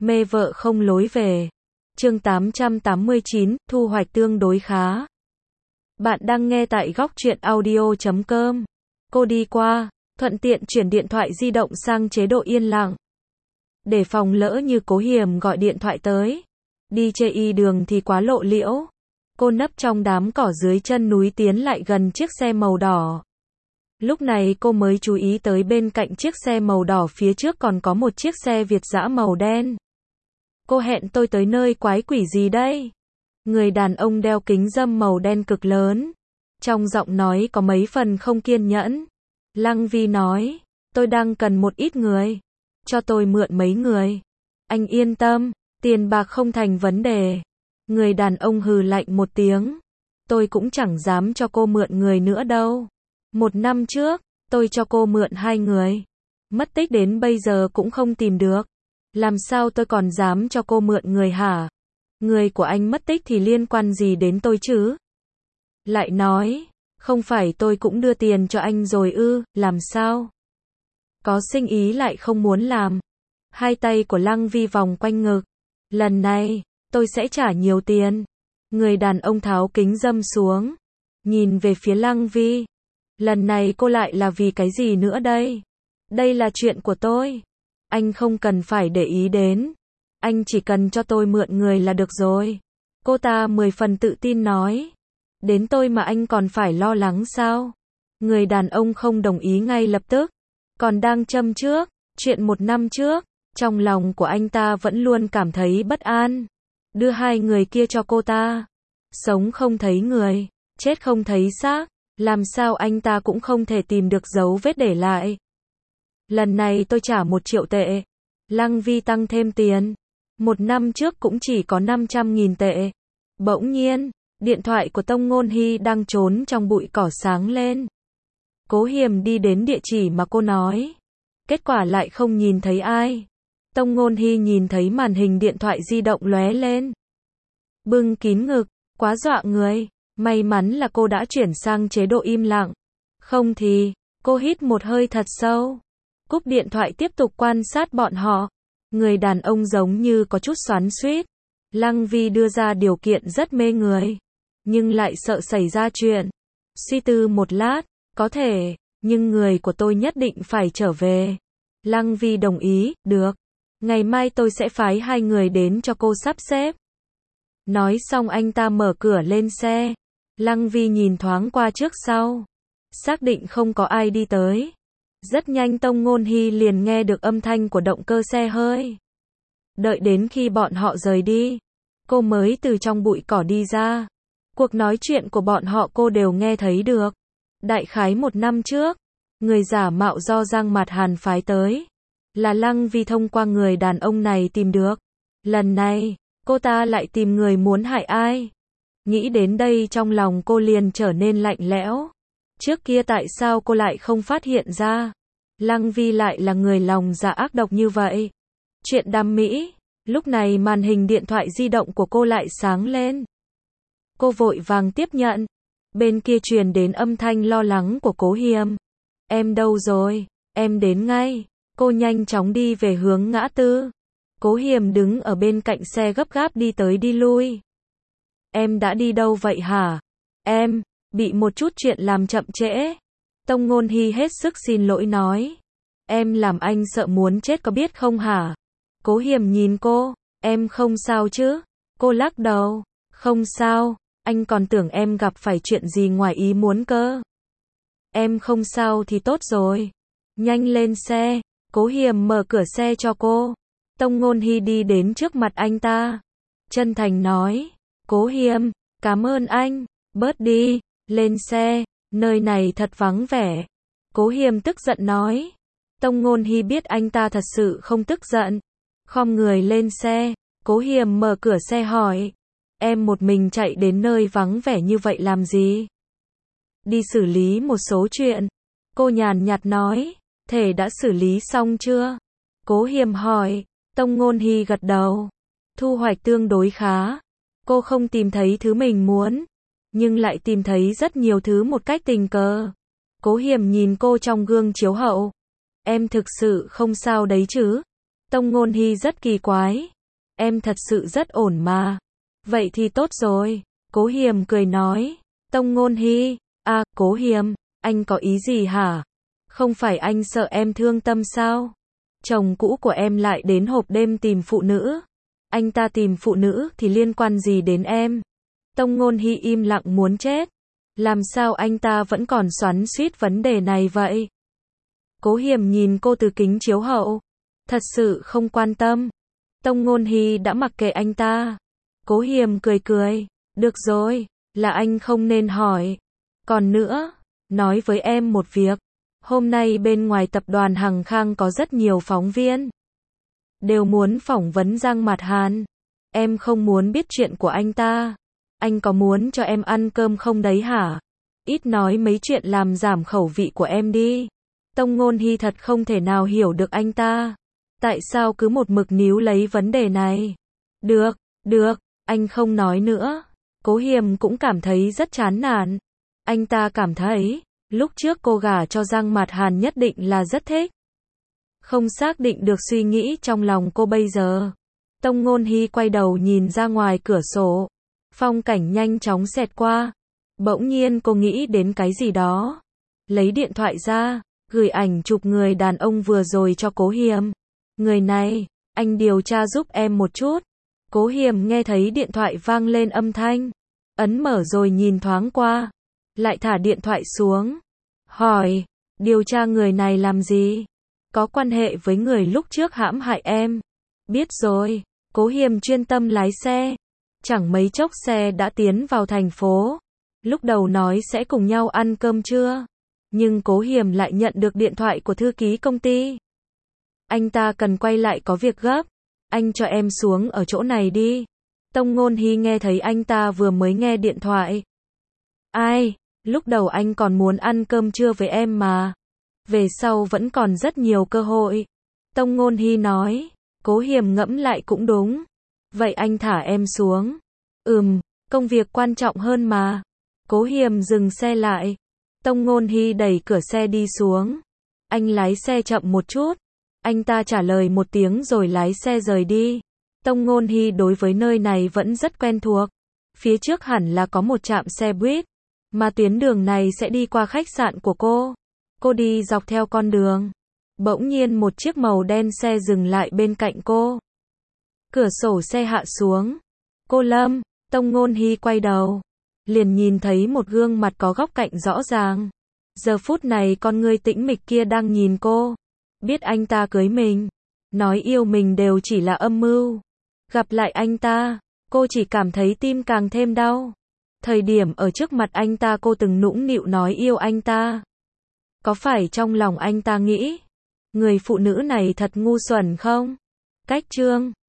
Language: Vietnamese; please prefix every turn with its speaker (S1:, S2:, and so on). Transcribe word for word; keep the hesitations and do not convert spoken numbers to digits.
S1: Mê vợ không lối về. Chương tám trăm tám mươi chín, thu hoạch tương đối khá. Bạn đang nghe tại góc truyện audio chấm com. Cô đi qua, thuận tiện chuyển điện thoại di động sang chế độ yên lặng. Để phòng lỡ như Cố Hiềm gọi điện thoại tới. Đi chê y đường thì quá lộ liễu. Cô nấp trong đám cỏ dưới chân núi tiến lại gần chiếc xe màu đỏ. Lúc này cô mới chú ý tới bên cạnh chiếc xe màu đỏ phía trước còn có một chiếc xe Việt dã màu đen. Cô hẹn tôi tới nơi quái quỷ gì đây? Người đàn ông đeo kính râm màu đen cực lớn. Trong giọng nói có mấy phần không kiên nhẫn. Lăng Vi nói, tôi đang cần một ít người. Cho tôi mượn mấy người. Anh yên tâm, tiền bạc không thành vấn đề. Người đàn ông hừ lạnh một tiếng. Tôi cũng chẳng dám cho cô mượn người nữa đâu. Một năm trước, tôi cho cô mượn hai người. Mất tích đến bây giờ cũng không tìm được. Làm sao tôi còn dám cho cô mượn người hả? Người của anh mất tích thì liên quan gì đến tôi chứ? Lại nói, không phải tôi cũng đưa tiền cho anh rồi ư, làm sao? Có sinh ý lại không muốn làm. Hai tay của Lăng Vi vòng quanh ngực. Lần này, tôi sẽ trả nhiều tiền. Người đàn ông tháo kính râm xuống. Nhìn về phía Lăng Vi. Lần này cô lại là vì cái gì nữa đây? Đây là chuyện của tôi. Anh không cần phải để ý đến. Anh chỉ cần cho tôi mượn người là được rồi. Cô ta mười phần tự tin nói. Đến tôi mà anh còn phải lo lắng sao? Người đàn ông không đồng ý ngay lập tức. Còn đang châm trước, chuyện một năm trước, trong lòng của anh ta vẫn luôn cảm thấy bất an. Đưa hai người kia cho cô ta. Sống không thấy người, chết không thấy xác. Làm sao anh ta cũng không thể tìm được dấu vết để lại. Lần này tôi trả một triệu tệ. Lăng Vi tăng thêm tiền. Một năm trước cũng chỉ có năm trăm nghìn tệ. Bỗng nhiên, điện thoại của Tông Ngôn Hy đang trốn trong bụi cỏ sáng lên. Cố Hiềm đi đến địa chỉ mà cô nói. Kết quả lại không nhìn thấy ai. Tông Ngôn Hy nhìn thấy màn hình điện thoại di động lóe lên. Bưng kín ngực, quá dọa người. May mắn là cô đã chuyển sang chế độ im lặng. Không thì, cô hít một hơi thật sâu. Cúp điện thoại tiếp tục quan sát bọn họ. Người đàn ông giống như có chút xoắn xuýt. Lăng Vi đưa ra điều kiện rất mê người. Nhưng lại sợ xảy ra chuyện. Suy tư một lát, có thể, nhưng người của tôi nhất định phải trở về. Lăng Vi đồng ý, được. Ngày mai tôi sẽ phái hai người đến cho cô sắp xếp. Nói xong anh ta mở cửa lên xe. Lăng Vi nhìn thoáng qua trước sau. Xác định không có ai đi tới. Rất nhanh Tông Ngôn Hy liền nghe được âm thanh của động cơ xe hơi. Đợi đến khi bọn họ rời đi, cô mới từ trong bụi cỏ đi ra. Cuộc nói chuyện của bọn họ cô đều nghe thấy được. Đại khái một năm trước, người giả mạo do Giang Mạt Hàn phái tới. Là Lăng Vi thông qua người đàn ông này tìm được. Lần này, cô ta lại tìm người muốn hại ai. Nghĩ đến đây trong lòng cô liền trở nên lạnh lẽo. Trước kia tại sao cô lại không phát hiện ra? Lăng Vi lại là người lòng dạ ác độc như vậy. Chuyện đam mỹ. Lúc này màn hình điện thoại di động của cô lại sáng lên. Cô vội vàng tiếp nhận. Bên kia truyền đến âm thanh lo lắng của Cố Hiềm. Em đâu rồi? Em đến ngay. Cô nhanh chóng đi về hướng ngã tư. Cố Hiềm đứng ở bên cạnh xe gấp gáp đi tới đi lui. Em đã đi đâu vậy hả? Em, bị một chút chuyện làm chậm trễ. Tông Ngôn Hy hết sức xin lỗi nói. Em làm anh sợ muốn chết có biết không hả? Cố Hiềm nhìn cô, em không sao chứ? Cô lắc đầu, không sao, anh còn tưởng em gặp phải chuyện gì ngoài ý muốn cơ. Em không sao thì tốt rồi. Nhanh lên xe. Cố Hiềm mở cửa xe cho cô. Tông Ngôn Hy đi đến trước mặt anh ta. Chân thành nói. Cố Hiềm, cảm ơn anh. Bớt đi, lên xe, nơi này thật vắng vẻ. Cố Hiềm tức giận nói. Tông Ngôn Hy biết anh ta thật sự không tức giận. Khom người lên xe. Cố Hiềm mở cửa xe hỏi. Em một mình chạy đến nơi vắng vẻ như vậy làm gì? Đi xử lý một số chuyện. Cô nhàn nhạt nói. Thể đã xử lý xong chưa? Cố Hiềm hỏi. Tông Ngôn Hy gật đầu. Thu hoạch tương đối khá. Cô không tìm thấy thứ mình muốn, nhưng lại tìm thấy rất nhiều thứ một cách tình cờ. Cố Hiềm nhìn cô trong gương chiếu hậu. Em thực sự không sao đấy chứ? Tông Ngôn Hy rất kỳ quái. Em thật sự rất ổn mà. Vậy thì tốt rồi. Cố Hiềm cười nói. Tông Ngôn Hy, à, Cố Hiềm, anh có ý gì hả? Không phải anh sợ em thương tâm sao? Chồng cũ của em lại đến hộp đêm tìm phụ nữ. Anh ta tìm phụ nữ thì liên quan gì đến em? Tông Ngôn Hy im lặng muốn chết. Làm sao anh ta vẫn còn xoắn xuýt vấn đề này vậy? Cố Hiềm nhìn cô từ kính chiếu hậu. Thật sự không quan tâm. Tông Ngôn Hy đã mặc kệ anh ta. Cố Hiềm cười cười. Được rồi, là anh không nên hỏi. Còn nữa, nói với em một việc. Hôm nay bên ngoài tập đoàn Hằng Khang có rất nhiều phóng viên. Đều muốn phỏng vấn Giang Mạt Hàn. Em không muốn biết chuyện của anh ta. Anh có muốn cho em ăn cơm không đấy hả? Ít nói mấy chuyện làm giảm khẩu vị của em đi. Tông Ngôn Hy thật không thể nào hiểu được anh ta. Tại sao cứ một mực níu lấy vấn đề này? Được, được, anh không nói nữa. Cố Hiềm cũng cảm thấy rất chán nản. Anh ta cảm thấy, lúc trước cô gả cho Giang Mạt Hàn nhất định là rất thích. Không xác định được suy nghĩ trong lòng cô bây giờ. Tông Ngôn Hy quay đầu nhìn ra ngoài cửa sổ. Phong cảnh nhanh chóng xẹt qua. Bỗng nhiên cô nghĩ đến cái gì đó. Lấy điện thoại ra, gửi ảnh chụp người đàn ông vừa rồi cho Cố Hiềm. Người này, anh điều tra giúp em một chút. Cố Hiềm nghe thấy điện thoại vang lên âm thanh. Ấn mở rồi nhìn thoáng qua. Lại thả điện thoại xuống. Hỏi, điều tra người này làm gì? Có quan hệ với người lúc trước hãm hại em. Biết rồi, Cố Hiềm chuyên tâm lái xe. Chẳng mấy chốc xe đã tiến vào thành phố. Lúc đầu nói sẽ cùng nhau ăn cơm trưa. Nhưng Cố Hiềm lại nhận được điện thoại của thư ký công ty. Anh ta cần quay lại có việc gấp. Anh cho em xuống ở chỗ này đi. Tông Ngôn Hy nghe thấy anh ta vừa mới nghe điện thoại. Ai, lúc đầu anh còn muốn ăn cơm trưa với em mà. Về sau vẫn còn rất nhiều cơ hội. Tông Ngôn Hy nói. Cố Hiềm ngẫm lại cũng đúng. Vậy anh thả em xuống. Ừm, công việc quan trọng hơn mà. Cố Hiềm dừng xe lại. Tông Ngôn Hy đẩy cửa xe đi xuống. Anh lái xe chậm một chút. Anh ta trả lời một tiếng rồi lái xe rời đi. Tông Ngôn Hy đối với nơi này vẫn rất quen thuộc. Phía trước hẳn là có một trạm xe buýt. Mà tuyến đường này sẽ đi qua khách sạn của cô. Cô đi dọc theo con đường. Bỗng nhiên một chiếc màu đen xe dừng lại bên cạnh cô. Cửa sổ xe hạ xuống. Cô Lâm, Tông Ngôn Hy quay đầu. Liền nhìn thấy một gương mặt có góc cạnh rõ ràng. Giờ phút này con người tĩnh mịch kia đang nhìn cô. Biết anh ta cưới mình. Nói yêu mình đều chỉ là âm mưu. Gặp lại anh ta, cô chỉ cảm thấy tim càng thêm đau. Thời điểm ở trước mặt anh ta cô từng nũng nịu nói yêu anh ta. Có phải trong lòng anh ta nghĩ, người phụ nữ này thật ngu xuẩn không? Cách chương